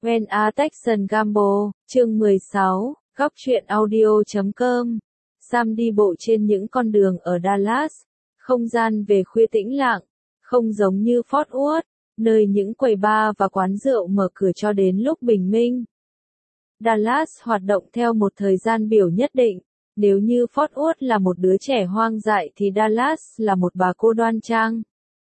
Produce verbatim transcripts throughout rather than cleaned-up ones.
When a Texan Gamble, chương mười sáu, góc truyện audio chấm com. Sam đi bộ trên những con đường ở Dallas, không gian về khuya tĩnh lặng, không giống như Fort Worth, nơi những quầy bar và quán rượu mở cửa cho đến lúc bình minh. Dallas hoạt động theo một thời gian biểu nhất định, nếu như Fort Worth là một đứa trẻ hoang dại thì Dallas là một bà cô đoan trang.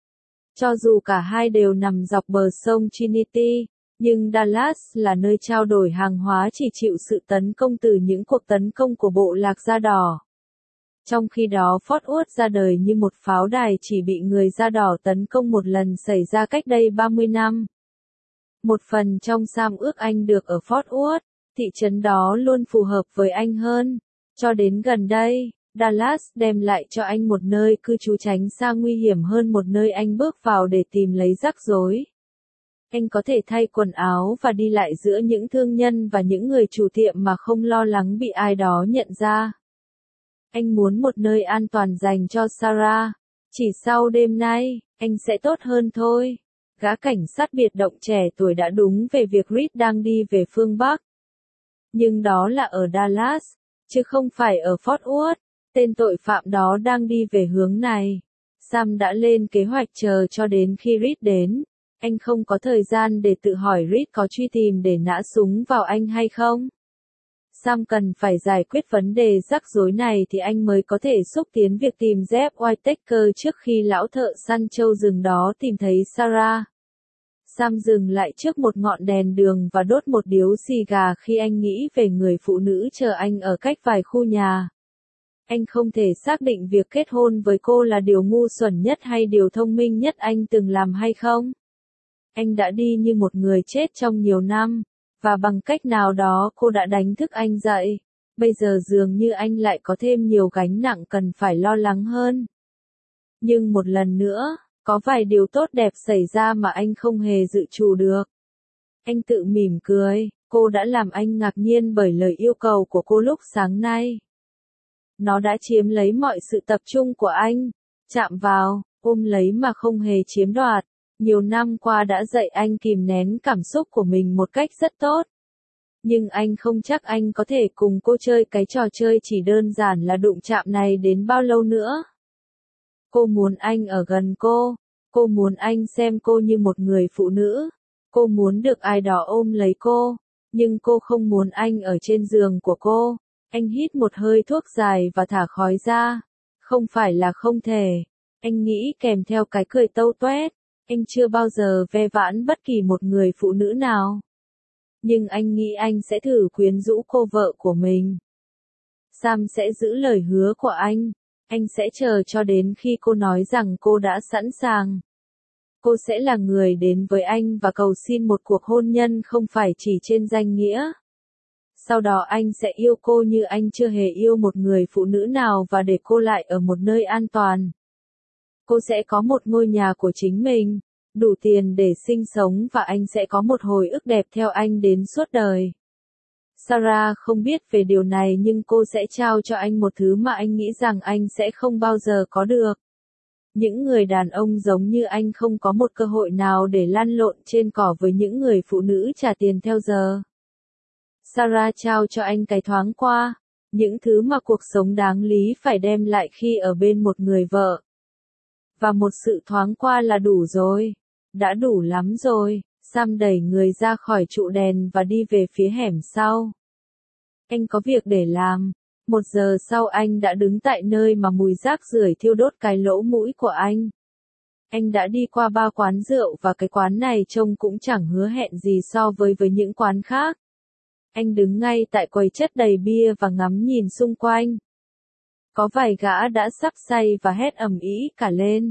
Cho dù cả hai đều nằm dọc bờ sông Trinity, nhưng Dallas là nơi trao đổi hàng hóa chỉ chịu sự tấn công từ những cuộc tấn công của bộ lạc da đỏ. Trong khi đó Fort Worth ra đời như một pháo đài chỉ bị người da đỏ tấn công một lần xảy ra cách đây ba mươi năm. Một phần trong Sam ước anh được ở Fort Worth, thị trấn đó luôn phù hợp với anh hơn. Cho đến gần đây, Dallas đem lại cho anh một nơi cư trú tránh xa nguy hiểm hơn một nơi anh bước vào để tìm lấy rắc rối. Anh có thể thay quần áo và đi lại giữa những thương nhân và những người chủ tiệm mà không lo lắng bị ai đó nhận ra. Anh muốn một nơi an toàn dành cho Sarah. Chỉ sau đêm nay, anh sẽ tốt hơn thôi. Gã cảnh sát biệt động trẻ tuổi đã đúng về việc Reed đang đi về phương Bắc. Nhưng đó là ở Dallas, chứ không phải ở Fort Worth. Tên tội phạm đó đang đi về hướng này. Sam đã lên kế hoạch chờ cho đến khi Reed đến. Anh không có thời gian để tự hỏi Reed có truy tìm để nã súng vào anh hay không. Sam cần phải giải quyết vấn đề rắc rối này thì anh mới có thể xúc tiến việc tìm Jeff Whitaker trước khi lão thợ săn trâu rừng đó tìm thấy Sarah. Sam dừng lại trước một ngọn đèn đường và đốt một điếu xì gà khi anh nghĩ về người phụ nữ chờ anh ở cách vài khu nhà. Anh không thể xác định việc kết hôn với cô là điều ngu xuẩn nhất hay điều thông minh nhất anh từng làm hay không. Anh đã đi như một người chết trong nhiều năm, và bằng cách nào đó cô đã đánh thức anh dậy. Bây giờ dường như anh lại có thêm nhiều gánh nặng cần phải lo lắng hơn. Nhưng một lần nữa, có vài điều tốt đẹp xảy ra mà anh không hề dự trù được. Anh tự mỉm cười, cô đã làm anh ngạc nhiên bởi lời yêu cầu của cô lúc sáng nay. Nó đã chiếm lấy mọi sự tập trung của anh, chạm vào, ôm lấy mà không hề chiếm đoạt. Nhiều năm qua đã dạy anh kìm nén cảm xúc của mình một cách rất tốt. Nhưng anh không chắc anh có thể cùng cô chơi cái trò chơi chỉ đơn giản là đụng chạm này đến bao lâu nữa. Cô muốn anh ở gần cô. Cô muốn anh xem cô như một người phụ nữ. Cô muốn được ai đó ôm lấy cô. Nhưng cô không muốn anh ở trên giường của cô. Anh hít một hơi thuốc dài và thả khói ra. Không phải là không thể. Anh nghĩ kèm theo cái cười tâu toét. Anh chưa bao giờ ve vãn bất kỳ một người phụ nữ nào. Nhưng anh nghĩ anh sẽ thử quyến rũ cô vợ của mình. Sam sẽ giữ lời hứa của anh. Anh sẽ chờ cho đến khi cô nói rằng cô đã sẵn sàng. Cô sẽ là người đến với anh và cầu xin một cuộc hôn nhân không phải chỉ trên danh nghĩa. Sau đó anh sẽ yêu cô như anh chưa hề yêu một người phụ nữ nào và để cô lại ở một nơi an toàn. Cô sẽ có một ngôi nhà của chính mình, đủ tiền để sinh sống và anh sẽ có một hồi ức đẹp theo anh đến suốt đời. Sarah không biết về điều này nhưng cô sẽ trao cho anh một thứ mà anh nghĩ rằng anh sẽ không bao giờ có được. Những người đàn ông giống như anh không có một cơ hội nào để lăn lộn trên cỏ với những người phụ nữ trả tiền theo giờ. Sarah trao cho anh cái thoáng qua, những thứ mà cuộc sống đáng lý phải đem lại khi ở bên một người vợ. Và một sự thoáng qua là đủ rồi. Đã đủ lắm rồi. Sam đẩy người ra khỏi trụ đèn và đi về phía hẻm sau. Anh có việc để làm. Một giờ sau anh đã đứng tại nơi mà mùi rác rưởi thiêu đốt cái lỗ mũi của anh. Anh đã đi qua ba quán rượu và cái quán này trông cũng chẳng hứa hẹn gì so với với những quán khác. Anh đứng ngay tại quầy chất đầy bia và ngắm nhìn xung quanh. Có vài gã đã sắp say và hét ầm ĩ cả lên.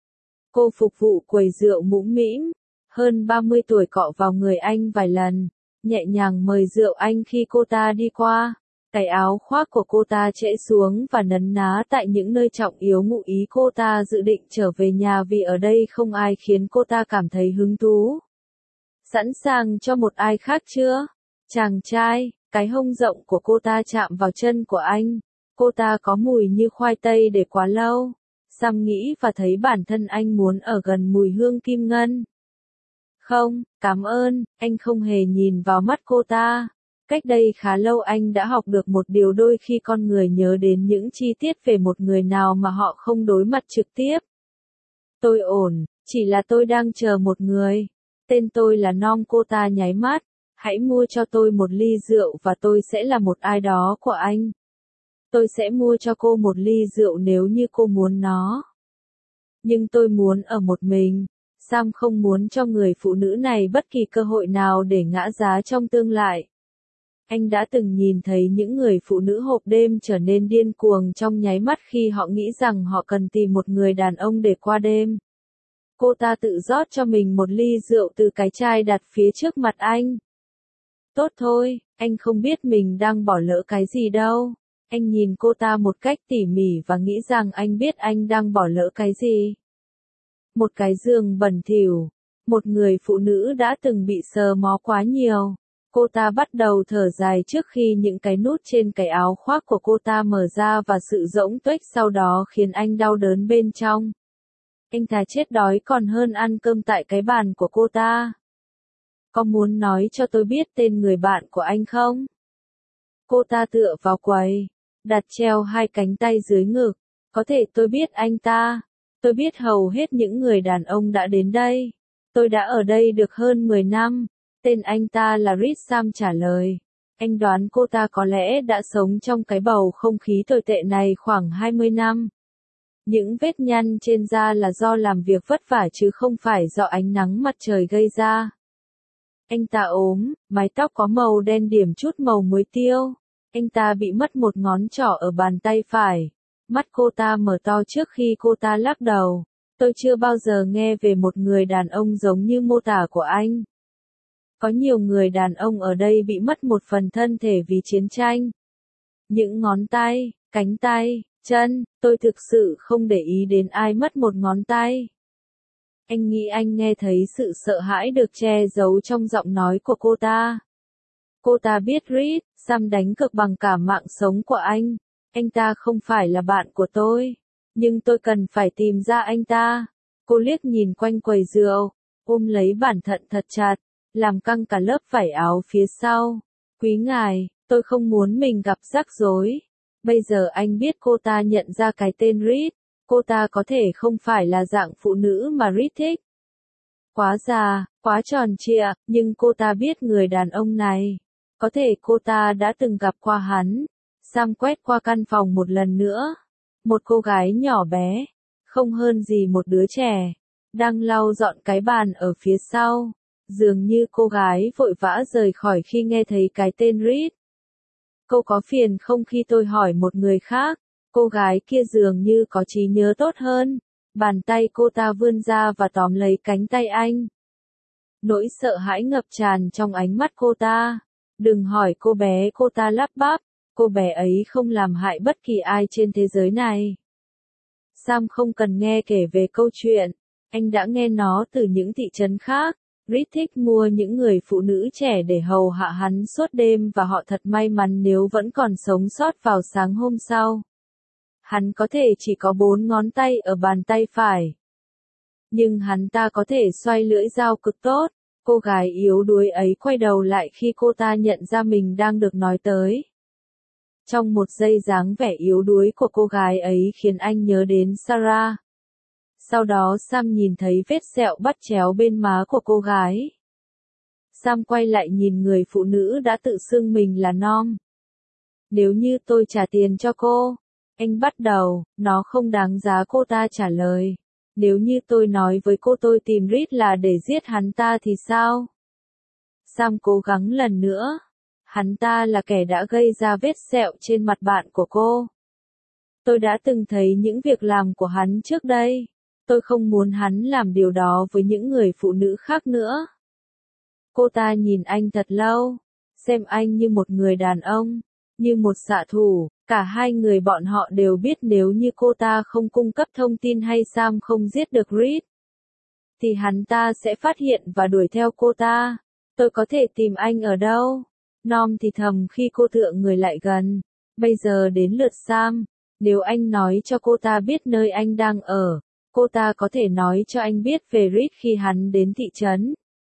Cô phục vụ quầy rượu mũm mĩm, hơn ba mươi tuổi cọ vào người anh vài lần, nhẹ nhàng mời rượu anh khi cô ta đi qua. Cái áo khoác của cô ta trễ xuống và nấn ná tại những nơi trọng yếu ngụ ý cô ta dự định trở về nhà vì ở đây không ai khiến cô ta cảm thấy hứng thú. Sẵn sàng cho một ai khác chưa? Chàng trai, cái hông rộng của cô ta chạm vào chân của anh. Cô ta có mùi như khoai tây để quá lâu. Sam nghĩ và thấy bản thân anh muốn ở gần mùi hương kim ngân. Không, cảm ơn, anh không hề nhìn vào mắt cô ta. Cách đây khá lâu anh đã học được một điều, đôi khi con người nhớ đến những chi tiết về một người nào mà họ không đối mặt trực tiếp. Tôi ổn, chỉ là tôi đang chờ một người. Tên tôi là Nom, cô ta nháy mắt. Hãy mua cho tôi một ly rượu và tôi sẽ là một ai đó của anh. Tôi sẽ mua cho cô một ly rượu nếu như cô muốn nó. Nhưng tôi muốn ở một mình. Sam không muốn cho người phụ nữ này bất kỳ cơ hội nào để ngã giá trong tương lai. Anh đã từng nhìn thấy những người phụ nữ hộp đêm trở nên điên cuồng trong nháy mắt khi họ nghĩ rằng họ cần tìm một người đàn ông để qua đêm. Cô ta tự rót cho mình một ly rượu từ cái chai đặt phía trước mặt anh. Tốt thôi, anh không biết mình đang bỏ lỡ cái gì đâu. Anh nhìn cô ta một cách tỉ mỉ và nghĩ rằng anh biết anh đang bỏ lỡ cái gì. Một cái giường bẩn thỉu. Một người phụ nữ đã từng bị sờ mó quá nhiều. Cô ta bắt đầu thở dài trước khi những cái nút trên cái áo khoác của cô ta mở ra và sự rỗng tuếch sau đó khiến anh đau đớn bên trong. Anh thà chết đói còn hơn ăn cơm tại cái bàn của cô ta. Có muốn nói cho tôi biết tên người bạn của anh không? Cô ta tựa vào quầy, đặt treo hai cánh tay dưới ngực. Có thể tôi biết anh ta. Tôi biết hầu hết những người đàn ông đã đến đây. Tôi đã ở đây được hơn mười năm. Tên anh ta là Reed, Sam trả lời. Anh đoán cô ta có lẽ đã sống trong cái bầu không khí tồi tệ này khoảng hai mươi năm. Những vết nhăn trên da là do làm việc vất vả chứ không phải do ánh nắng mặt trời gây ra. Anh ta ốm, mái tóc có màu đen điểm chút màu muối tiêu. Anh ta bị mất một ngón trỏ ở bàn tay phải. Mắt cô ta mở to trước khi cô ta lắc đầu. Tôi chưa bao giờ nghe về một người đàn ông giống như mô tả của anh. Có nhiều người đàn ông ở đây bị mất một phần thân thể vì chiến tranh. Những ngón tay, cánh tay, chân, tôi thực sự không để ý đến ai mất một ngón tay. Anh nghĩ anh nghe thấy sự sợ hãi được che giấu trong giọng nói của cô ta. Cô ta biết Reed, Sam đánh cược bằng cả mạng sống của anh. Anh ta không phải là bạn của tôi. Nhưng tôi cần phải tìm ra anh ta. Cô liếc nhìn quanh quầy rượu, ôm lấy bản thận thật chặt, làm căng cả lớp vải áo phía sau. Quý ngài, tôi không muốn mình gặp rắc rối. Bây giờ anh biết cô ta nhận ra cái tên Reed. Cô ta có thể không phải là dạng phụ nữ mà Reed thích. Quá già, quá tròn trịa, nhưng cô ta biết người đàn ông này. Có thể cô ta đã từng gặp qua hắn. Sam quét qua căn phòng một lần nữa. Một cô gái nhỏ bé, không hơn gì một đứa trẻ, đang lau dọn cái bàn ở phía sau. Dường như cô gái vội vã rời khỏi khi nghe thấy cái tên Reed. Cô có phiền không khi tôi hỏi một người khác? Cô gái kia dường như có trí nhớ tốt hơn. Bàn tay cô ta vươn ra và tóm lấy cánh tay anh. Nỗi sợ hãi ngập tràn trong ánh mắt cô ta. Đừng hỏi cô bé, cô ta lắp bắp. Cô bé ấy không làm hại bất kỳ ai trên thế giới này. Sam không cần nghe kể về câu chuyện. Anh đã nghe nó từ những thị trấn khác. Reed thích mua những người phụ nữ trẻ để hầu hạ hắn suốt đêm và họ thật may mắn nếu vẫn còn sống sót vào sáng hôm sau. Hắn có thể chỉ có bốn ngón tay ở bàn tay phải. Nhưng hắn ta có thể xoay lưỡi dao cực tốt. Cô gái yếu đuối ấy quay đầu lại khi cô ta nhận ra mình đang được nói tới. Trong một giây dáng vẻ yếu đuối của cô gái ấy khiến anh nhớ đến Sarah. Sau đó Sam nhìn thấy vết sẹo bắt chéo bên má của cô gái. Sam quay lại nhìn người phụ nữ đã tự xưng mình là Nom. Nếu như tôi trả tiền cho cô, anh bắt đầu, nó không đáng giá, cô ta trả lời. Nếu như tôi nói với cô tôi tìm Reed là để giết hắn ta thì sao? Sam cố gắng lần nữa. Hắn ta là kẻ đã gây ra vết sẹo trên mặt bạn của cô. Tôi đã từng thấy những việc làm của hắn trước đây. Tôi không muốn hắn làm điều đó với những người phụ nữ khác nữa. Cô ta nhìn anh thật lâu, xem anh như một người đàn ông, như một xạ thủ. Cả hai người bọn họ đều biết nếu như cô ta không cung cấp thông tin hay Sam không giết được Reed, thì hắn ta sẽ phát hiện và đuổi theo cô ta. Tôi có thể tìm anh ở đâu? Nom thì thầm khi cô tựa người lại gần. Bây giờ đến lượt Sam. Nếu anh nói cho cô ta biết nơi anh đang ở, cô ta có thể nói cho anh biết về Reed khi hắn đến thị trấn.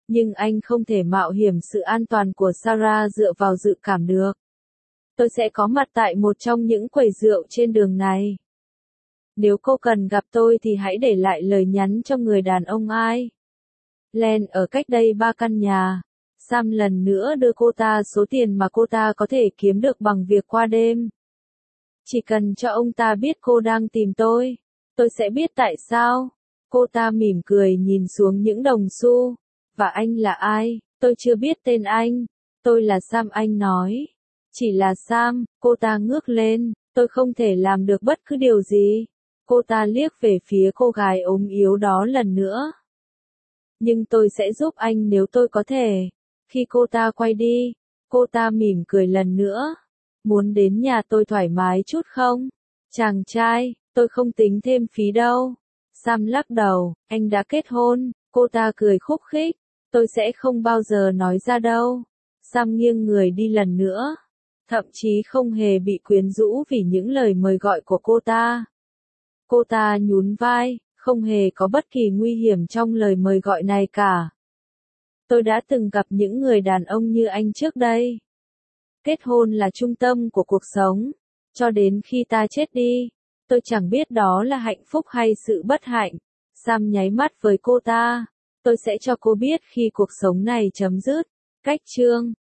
Nhưng anh không thể mạo hiểm sự an toàn của Sarah dựa vào dự cảm được. Tôi sẽ có mặt tại một trong những quầy rượu trên đường này. Nếu cô cần gặp tôi thì hãy để lại lời nhắn cho người đàn ông ai. Len ở cách đây ba căn nhà. Sam lần nữa đưa cô ta số tiền mà cô ta có thể kiếm được bằng việc qua đêm. Chỉ cần cho ông ta biết cô đang tìm tôi, tôi sẽ biết tại sao. Cô ta mỉm cười nhìn xuống những đồng xu. Và anh là ai? Tôi chưa biết tên anh. Tôi là Sam, anh nói. Chỉ là Sam, cô ta ngước lên. Tôi không thể làm được bất cứ điều gì. Cô ta liếc về phía cô gái ốm yếu đó lần nữa. Nhưng tôi sẽ giúp anh nếu tôi có thể. Khi cô ta quay đi, cô ta mỉm cười lần nữa. Muốn đến nhà tôi thoải mái chút không? Chàng trai, tôi không tính thêm phí đâu. Sam lắc đầu, anh đã kết hôn. Cô ta cười khúc khích. Tôi sẽ không bao giờ nói ra đâu. Sam nghiêng người đi lần nữa. Thậm chí không hề bị quyến rũ vì những lời mời gọi của cô ta. Cô ta nhún vai, không hề có bất kỳ nguy hiểm trong lời mời gọi này cả. Tôi đã từng gặp những người đàn ông như anh trước đây. Kết hôn là trung tâm của cuộc sống. Cho đến khi ta chết đi, tôi chẳng biết đó là hạnh phúc hay sự bất hạnh. Sam nháy mắt với cô ta. Tôi sẽ cho cô biết khi cuộc sống này chấm dứt. Cách chương